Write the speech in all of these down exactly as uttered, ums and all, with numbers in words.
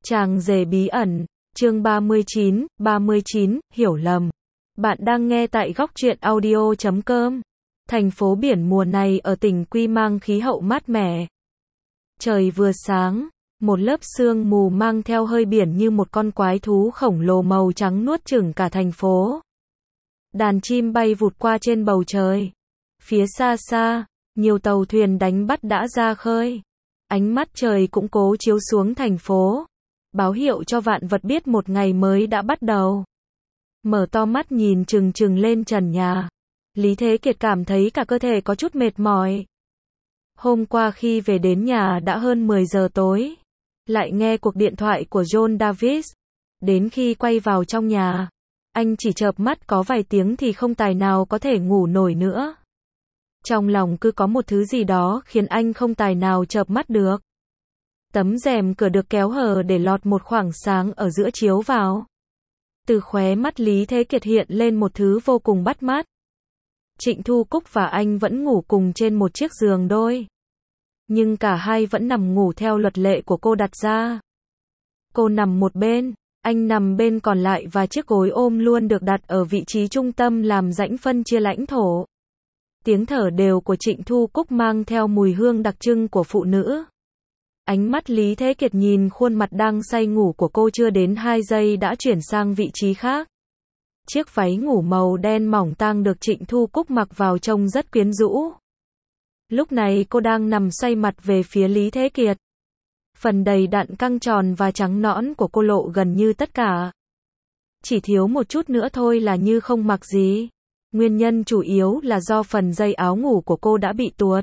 Chàng rể bí ẩn, chương ba mươi chín, ba mươi chín, hiểu lầm. Bạn đang nghe tại góc truyện audio chấm com. Thành phố biển mùa này ở tỉnh Quy mang khí hậu mát mẻ. Trời vừa sáng, một lớp sương mù mang theo hơi biển như một con quái thú khổng lồ màu trắng nuốt chửng cả thành phố. Đàn chim bay vụt qua trên bầu trời. Phía xa xa, nhiều tàu thuyền đánh bắt đã ra khơi. Ánh mắt trời cũng cố chiếu xuống thành phố, báo hiệu cho vạn vật biết một ngày mới đã bắt đầu. Mở to mắt nhìn chừng chừng lên trần nhà, Lý Thế Kiệt cảm thấy cả cơ thể có chút mệt mỏi. Hôm qua khi về đến nhà đã hơn mười giờ tối, lại nghe cuộc điện thoại của John Davis. Đến khi quay vào trong nhà, anh chỉ chợp mắt có vài tiếng thì không tài nào có thể ngủ nổi nữa. Trong lòng cứ có một thứ gì đó khiến anh không tài nào chợp mắt được. Tấm rèm cửa được kéo hở để lọt một khoảng sáng ở giữa chiếu vào. Từ khóe mắt Lý Thế Kiệt hiện lên một thứ vô cùng bắt mắt. Trịnh Thu Cúc và anh vẫn ngủ cùng trên một chiếc giường đôi. Nhưng cả hai vẫn nằm ngủ theo luật lệ của cô đặt ra. Cô nằm một bên, anh nằm bên còn lại và chiếc gối ôm luôn được đặt ở vị trí trung tâm làm rãnh phân chia lãnh thổ. Tiếng thở đều của Trịnh Thu Cúc mang theo mùi hương đặc trưng của phụ nữ. Ánh mắt Lý Thế Kiệt nhìn khuôn mặt đang say ngủ của cô chưa đến hai giây đã chuyển sang vị trí khác. Chiếc váy ngủ màu đen mỏng tang được Trịnh Thu Cúc mặc vào trông rất quyến rũ. Lúc này cô đang nằm xoay mặt về phía Lý Thế Kiệt. Phần đầy đặn căng tròn và trắng nõn của cô lộ gần như tất cả. Chỉ thiếu một chút nữa thôi là như không mặc gì. Nguyên nhân chủ yếu là do phần dây áo ngủ của cô đã bị tuột.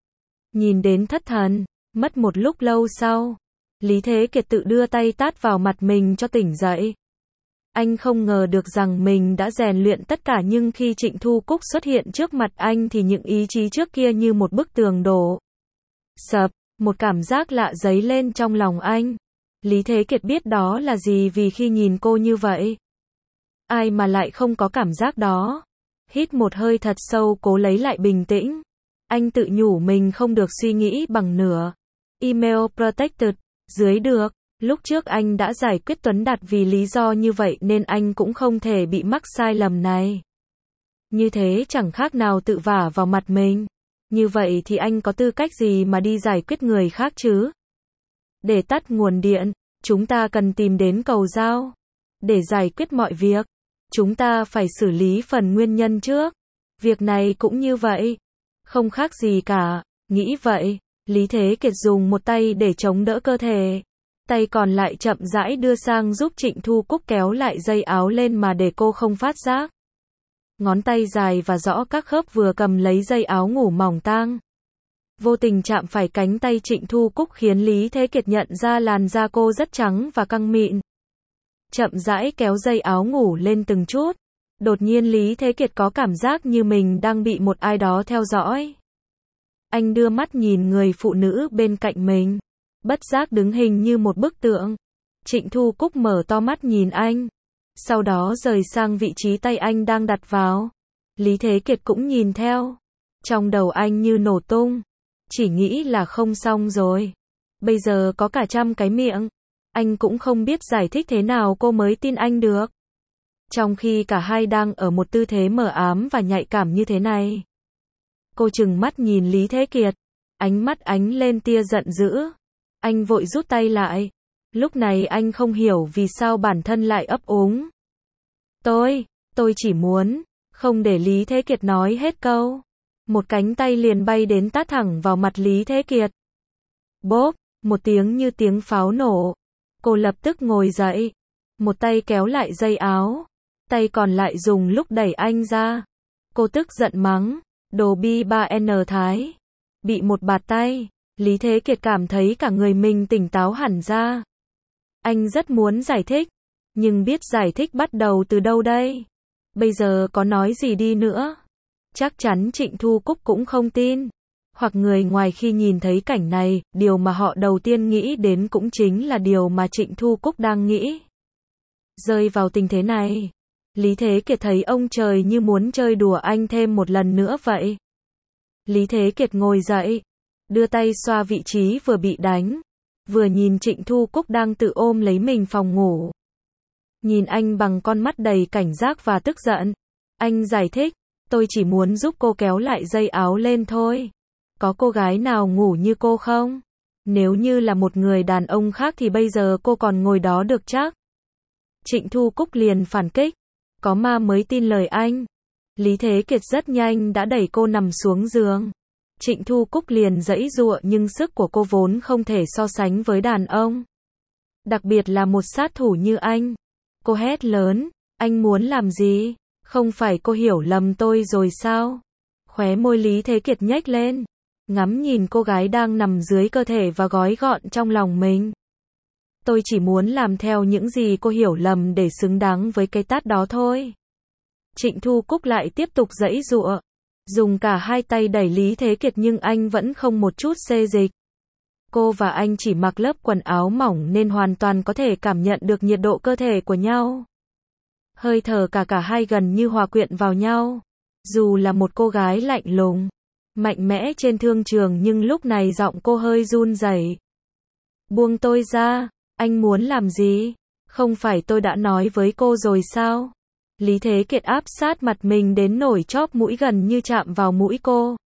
Nhìn đến thất thần, mất một lúc lâu sau, Lý Thế Kiệt tự đưa tay tát vào mặt mình cho tỉnh dậy. Anh không ngờ được rằng mình đã rèn luyện tất cả, nhưng khi Trịnh Thu Cúc xuất hiện trước mặt anh thì những ý chí trước kia như một bức tường đổ sập, một cảm giác lạ dấy lên trong lòng anh. Lý Thế Kiệt biết đó là gì vì khi nhìn cô như vậy, ai mà lại không có cảm giác đó. Hít một hơi thật sâu cố lấy lại bình tĩnh. Anh tự nhủ mình không được suy nghĩ bằng nửa. Email protected, dưới được. Lúc trước anh đã giải quyết Tuấn Đạt vì lý do như vậy nên anh cũng không thể bị mắc sai lầm này. Như thế chẳng khác nào tự vả vào mặt mình. Như vậy thì anh có tư cách gì mà đi giải quyết người khác chứ? Để tắt nguồn điện, chúng ta cần tìm đến cầu giao. Để giải quyết mọi việc, chúng ta phải xử lý phần nguyên nhân trước. Việc này cũng như vậy. Không khác gì cả. Nghĩ vậy, Lý Thế Kiệt dùng một tay để chống đỡ cơ thể. Tay còn lại chậm rãi đưa sang giúp Trịnh Thu Cúc kéo lại dây áo lên mà để cô không phát giác. Ngón tay dài và rõ các khớp vừa cầm lấy dây áo ngủ mỏng tang. Vô tình chạm phải cánh tay Trịnh Thu Cúc khiến Lý Thế Kiệt nhận ra làn da cô rất trắng và căng mịn. Chậm rãi kéo dây áo ngủ lên từng chút. Đột nhiên Lý Thế Kiệt có cảm giác như mình đang bị một ai đó theo dõi. Anh đưa mắt nhìn người phụ nữ bên cạnh mình. Bất giác đứng hình như một bức tượng. Trịnh Thu Cúc mở to mắt nhìn anh. Sau đó rời sang vị trí tay anh đang đặt vào. Lý Thế Kiệt cũng nhìn theo. Trong đầu anh như nổ tung. Chỉ nghĩ là không xong rồi. Bây giờ có cả trăm cái miệng. Anh cũng không biết giải thích thế nào cô mới tin anh được. Trong khi cả hai đang ở một tư thế mờ ám và nhạy cảm như thế này. Cô trừng mắt nhìn Lý Thế Kiệt. Ánh mắt ánh lên tia giận dữ. Anh vội rút tay lại. Lúc này anh không hiểu vì sao bản thân lại ấp úng. Tôi, tôi chỉ muốn, không để Lý Thế Kiệt nói hết câu. Một cánh tay liền bay đến tát thẳng vào mặt Lý Thế Kiệt. Bốp, một tiếng như tiếng pháo nổ. Cô lập tức ngồi dậy. Một tay kéo lại dây áo. Tay còn lại dùng lúc đẩy anh ra. Cô tức giận mắng. Đồ bi ba N Thái. Bị một bạt tay, Lý Thế Kiệt cảm thấy cả người mình tỉnh táo hẳn ra. Anh rất muốn giải thích. Nhưng biết giải thích bắt đầu từ đâu đây? Bây giờ có nói gì đi nữa? Chắc chắn Trịnh Thu Cúc cũng không tin. Hoặc người ngoài khi nhìn thấy cảnh này, điều mà họ đầu tiên nghĩ đến cũng chính là điều mà Trịnh Thu Cúc đang nghĩ. Rơi vào tình thế này, Lý Thế Kiệt thấy ông trời như muốn chơi đùa anh thêm một lần nữa vậy. Lý Thế Kiệt ngồi dậy, đưa tay xoa vị trí vừa bị đánh. vừa nhìn Trịnh Thu Cúc đang tự ôm lấy mình phòng ngủ. Nhìn anh bằng con mắt đầy cảnh giác và tức giận. Anh giải thích, tôi chỉ muốn giúp cô kéo lại dây áo lên thôi. Có cô gái nào ngủ như cô không? Nếu như là một người đàn ông khác thì bây giờ cô còn ngồi đó được chắc. Trịnh Thu Cúc liền phản kích. Có ma mới tin lời anh. Lý Thế Kiệt rất nhanh đã đẩy cô nằm xuống giường. Trịnh Thu Cúc liền giãy giụa nhưng sức của cô vốn không thể so sánh với đàn ông. Đặc biệt là một sát thủ như anh. Cô hét lớn, anh muốn làm gì? Không phải cô hiểu lầm tôi rồi sao? Khóe môi Lý Thế Kiệt nhếch lên. Ngắm nhìn cô gái đang nằm dưới cơ thể và gói gọn trong lòng mình. Tôi chỉ muốn làm theo những gì cô hiểu lầm để xứng đáng với cái tát đó thôi. Trịnh Thu Cúc lại tiếp tục giãy giụa. Dùng cả hai tay đẩy Lý Thế Kiệt nhưng anh vẫn không một chút xê dịch. Cô và anh chỉ mặc lớp quần áo mỏng nên hoàn toàn có thể cảm nhận được nhiệt độ cơ thể của nhau. Hơi thở cả cả hai gần như hòa quyện vào nhau. Dù là một cô gái lạnh lùng, mạnh mẽ trên thương trường nhưng lúc này giọng cô hơi run rẩy. Buông tôi ra, anh muốn làm gì? Không phải tôi đã nói với cô rồi sao? Lý Thế Kiệt áp sát mặt mình đến nổi chóp mũi gần như chạm vào mũi cô.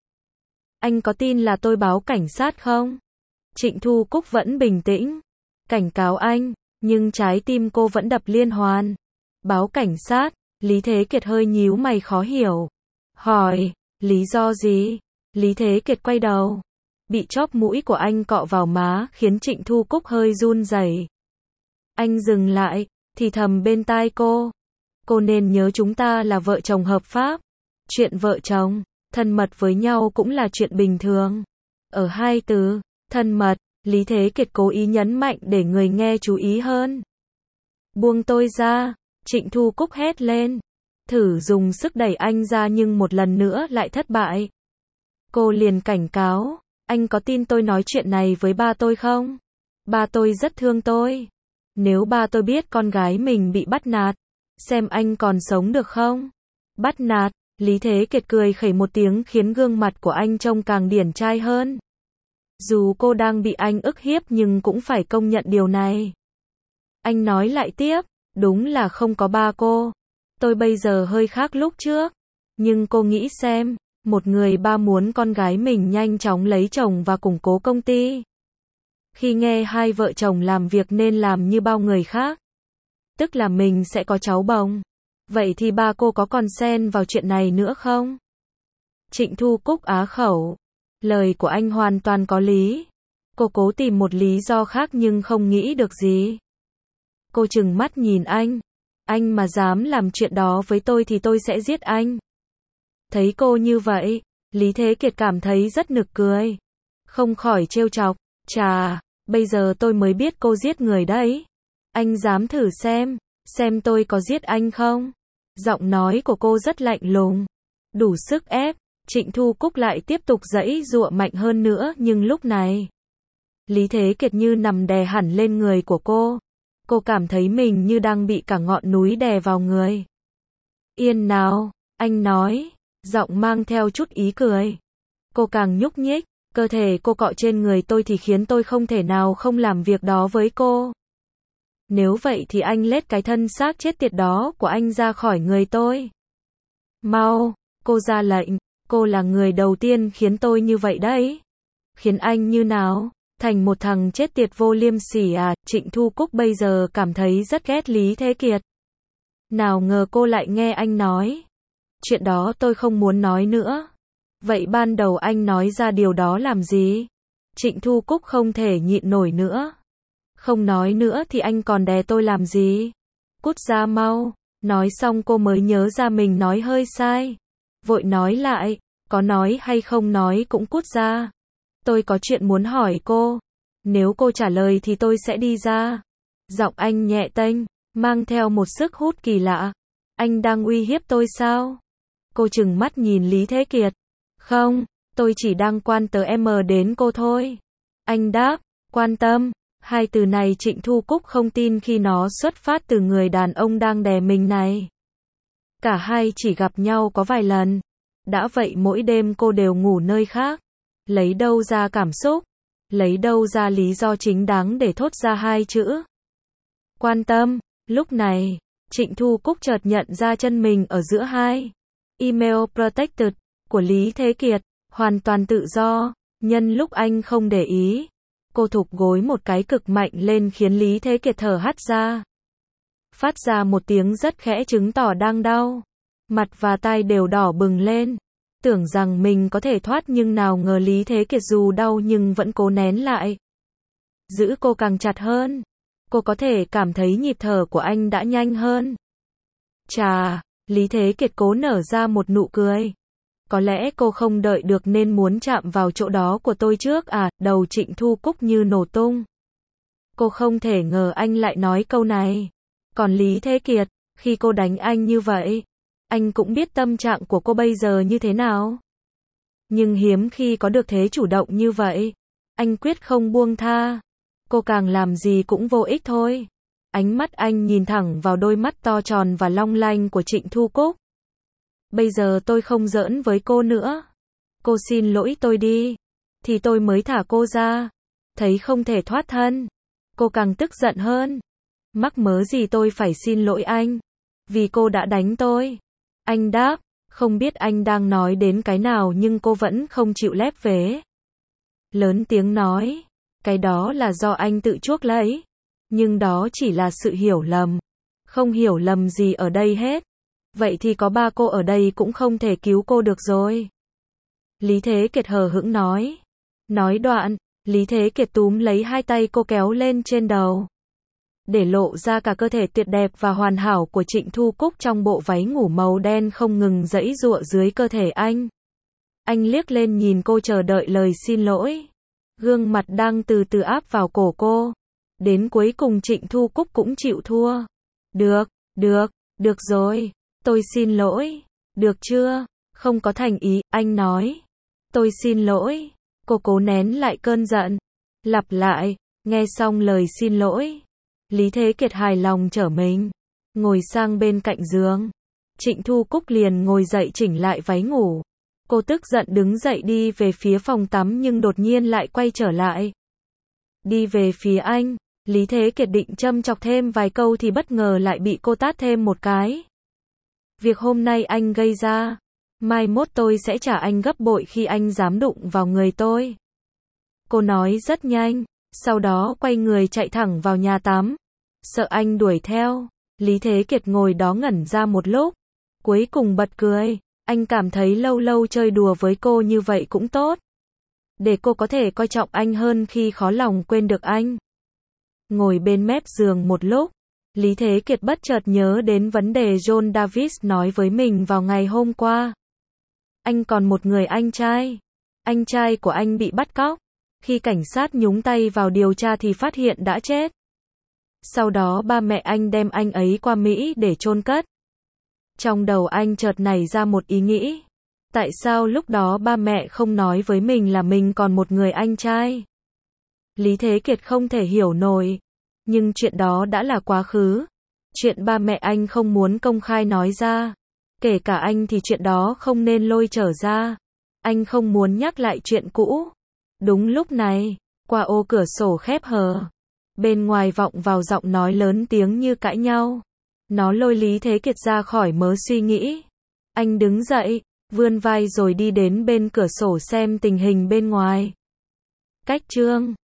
Anh có tin là tôi báo cảnh sát không? Trịnh Thu Cúc vẫn bình tĩnh. Cảnh cáo anh, nhưng trái tim cô vẫn đập liên hoàn. Báo cảnh sát, Lý Thế Kiệt hơi nhíu mày khó hiểu. Hỏi, lý do gì? Lý Thế Kiệt quay đầu. Bị chóp mũi của anh cọ vào má khiến Trịnh Thu Cúc hơi run rẩy. Anh dừng lại, thì thầm bên tai cô. Cô nên nhớ chúng ta là vợ chồng hợp pháp. Chuyện vợ chồng, thân mật với nhau cũng là chuyện bình thường. Ở hai từ, thân mật, Lý Thế Kiệt cố ý nhấn mạnh để người nghe chú ý hơn. Buông tôi ra, Trịnh Thu Cúc hét lên. Thử dùng sức đẩy anh ra nhưng một lần nữa lại thất bại. Cô liền cảnh cáo, anh có tin tôi nói chuyện này với ba tôi không? Ba tôi rất thương tôi. Nếu ba tôi biết con gái mình bị bắt nạt, xem anh còn sống được không? Bắt nạt, Lý Thế Kiệt cười khẩy một tiếng khiến gương mặt của anh trông càng điển trai hơn. Dù cô đang bị anh ức hiếp nhưng cũng phải công nhận điều này. Anh nói lại tiếp, đúng là không có ba cô. Tôi bây giờ hơi khác lúc trước. Nhưng cô nghĩ xem, một người ba muốn con gái mình nhanh chóng lấy chồng và củng cố công ty. Khi nghe hai vợ chồng làm việc nên làm như bao người khác. Tức là mình sẽ có cháu bồng. Vậy thì ba cô có còn xen vào chuyện này nữa không? Trịnh Thu Cúc á khẩu. Lời của anh hoàn toàn có lý. Cô cố tìm một lý do khác nhưng không nghĩ được gì. Cô trừng mắt nhìn anh. Anh mà dám làm chuyện đó với tôi thì tôi sẽ giết anh. Thấy cô như vậy, Lý Thế Kiệt cảm thấy rất nực cười. Không khỏi trêu chọc. Chà, bây giờ tôi mới biết cô giết người đấy. Anh dám thử xem, xem tôi có giết anh không? Giọng nói của cô rất lạnh lùng. Đủ sức ép. Trịnh Thu Cúc lại tiếp tục giãy giụa mạnh hơn nữa nhưng lúc này, Lý Thế Kiệt như nằm đè hẳn lên người của cô. Cô cảm thấy mình như đang bị cả ngọn núi đè vào người. Yên nào, anh nói, giọng mang theo chút ý cười. Cô càng nhúc nhích, cơ thể cô cọ trên người tôi thì khiến tôi không thể nào không làm việc đó với cô. Nếu vậy thì anh lết cái thân xác chết tiệt đó của anh ra khỏi người tôi. Mau, cô ra lệnh. Cô là người đầu tiên khiến tôi như vậy đấy. Khiến anh như nào? Thành một thằng chết tiệt vô liêm sỉ à? Trịnh Thu Cúc bây giờ cảm thấy rất ghét Lý Thế Kiệt. Nào ngờ cô lại nghe anh nói. Chuyện đó tôi không muốn nói nữa. Vậy ban đầu anh nói ra điều đó làm gì? Trịnh Thu Cúc không thể nhịn nổi nữa. Không nói nữa thì anh còn đè tôi làm gì? Cút ra mau. Nói xong cô mới nhớ ra mình nói hơi sai. Vội nói lại, có nói hay không nói cũng cút ra. Tôi có chuyện muốn hỏi cô. Nếu cô trả lời thì tôi sẽ đi ra. Giọng anh nhẹ tênh, mang theo một sức hút kỳ lạ. Anh đang uy hiếp tôi sao? Cô trừng mắt nhìn Lý Thế Kiệt. Không, tôi chỉ đang quan tâm đến cô thôi. Anh đáp, quan tâm. Hai từ này Trịnh Thu Cúc không tin khi nó xuất phát từ người đàn ông đang đè mình này. Cả hai chỉ gặp nhau có vài lần. Đã vậy mỗi đêm cô đều ngủ nơi khác. Lấy đâu ra cảm xúc? lấy đâu ra lý do chính đáng để thốt ra hai chữ quan tâm. Lúc này, Trịnh Thu Cúc chợt nhận ra chân mình ở giữa hai email protected của Lý Thế Kiệt, hoàn toàn tự do. Nhân lúc anh không để ý, cô thụp gối một cái cực mạnh lên khiến Lý Thế Kiệt thở hắt ra. Phát ra một tiếng rất khẽ chứng tỏ đang đau. Mặt và tai đều đỏ bừng lên. Tưởng rằng mình có thể thoát nhưng nào ngờ Lý Thế Kiệt dù đau nhưng vẫn cố nén lại. Giữ cô càng chặt hơn. Cô có thể cảm thấy nhịp thở của anh đã nhanh hơn. Chà, Lý Thế Kiệt cố nở ra một nụ cười. Có lẽ cô không đợi được nên muốn chạm vào chỗ đó của tôi trước à, đầu Trịnh Thu Cúc như nổ tung. Cô không thể ngờ anh lại nói câu này. Còn Lý Thế Kiệt, khi cô đánh anh như vậy, anh cũng biết tâm trạng của cô bây giờ như thế nào. Nhưng hiếm khi có được thế chủ động như vậy. Anh quyết không buông tha. Cô càng làm gì cũng vô ích thôi. Ánh mắt anh nhìn thẳng vào đôi mắt to tròn và long lanh của Trịnh Thu Cúc. Bây giờ tôi không giỡn với cô nữa. Cô xin lỗi tôi đi. Thì tôi mới thả cô ra. Thấy không thể thoát thân. Cô càng tức giận hơn. Mắc mớ gì tôi phải xin lỗi anh. Vì cô đã đánh tôi. Anh đáp. Không biết anh đang nói đến cái nào nhưng cô vẫn không chịu lép vế. Lớn tiếng nói. Cái đó là do anh tự chuốc lấy. Nhưng đó chỉ là sự hiểu lầm. Không hiểu lầm gì ở đây hết. Vậy thì có ba cô ở đây cũng không thể cứu cô được rồi. Lý Thế Kiệt hờ hững nói. Nói đoạn, Lý Thế Kiệt túm lấy hai tay cô kéo lên trên đầu. Để lộ ra cả cơ thể tuyệt đẹp và hoàn hảo của Trịnh Thu Cúc trong bộ váy ngủ màu đen không ngừng giãy giụa dưới cơ thể anh. Anh liếc lên nhìn cô chờ đợi lời xin lỗi. Gương mặt đang từ từ áp vào cổ cô. Đến cuối cùng Trịnh Thu Cúc cũng chịu thua. Được, được, được rồi. Tôi xin lỗi. Được chưa? Không có thành ý, anh nói. Tôi xin lỗi. Cô cố nén lại cơn giận. Lặp lại, nghe xong lời xin lỗi. Lý Thế Kiệt hài lòng trở mình. Ngồi sang bên cạnh giường. Trịnh Thu Cúc liền ngồi dậy chỉnh lại váy ngủ. Cô tức giận đứng dậy đi về phía phòng tắm nhưng đột nhiên lại quay trở lại. Đi về phía anh. Lý Thế Kiệt định châm chọc thêm vài câu thì bất ngờ lại bị cô tát thêm một cái. Việc hôm nay anh gây ra, mai mốt tôi sẽ trả anh gấp bội khi anh dám đụng vào người tôi. Cô nói rất nhanh, sau đó quay người chạy thẳng vào nhà tắm. Sợ anh đuổi theo, Lý Thế Kiệt ngồi đó ngẩn ra một lúc. Cuối cùng bật cười, anh cảm thấy lâu lâu chơi đùa với cô như vậy cũng tốt. Để cô có thể coi trọng anh hơn khi khó lòng quên được anh. Ngồi bên mép giường một lúc, Lý Thế Kiệt bất chợt nhớ đến vấn đề John Davis nói với mình vào ngày hôm qua. Anh còn một người anh trai. Anh trai của anh bị bắt cóc. Khi cảnh sát nhúng tay vào điều tra thì phát hiện đã chết. Sau đó ba mẹ anh đem anh ấy qua Mỹ để chôn cất. Trong đầu anh chợt nảy ra một ý nghĩ. Tại sao lúc đó ba mẹ không nói với mình là mình còn một người anh trai? Lý Thế Kiệt không thể hiểu nổi. Nhưng chuyện đó đã là quá khứ. Chuyện ba mẹ anh không muốn công khai nói ra. Kể cả anh thì chuyện đó không nên lôi trở ra. Anh không muốn nhắc lại chuyện cũ. Đúng lúc này, qua ô cửa sổ khép hờ, bên ngoài vọng vào giọng nói lớn tiếng như cãi nhau. Nó lôi Lý Thế Kiệt ra khỏi mớ suy nghĩ. Anh đứng dậy, vươn vai rồi đi đến bên cửa sổ xem tình hình bên ngoài. Cách chương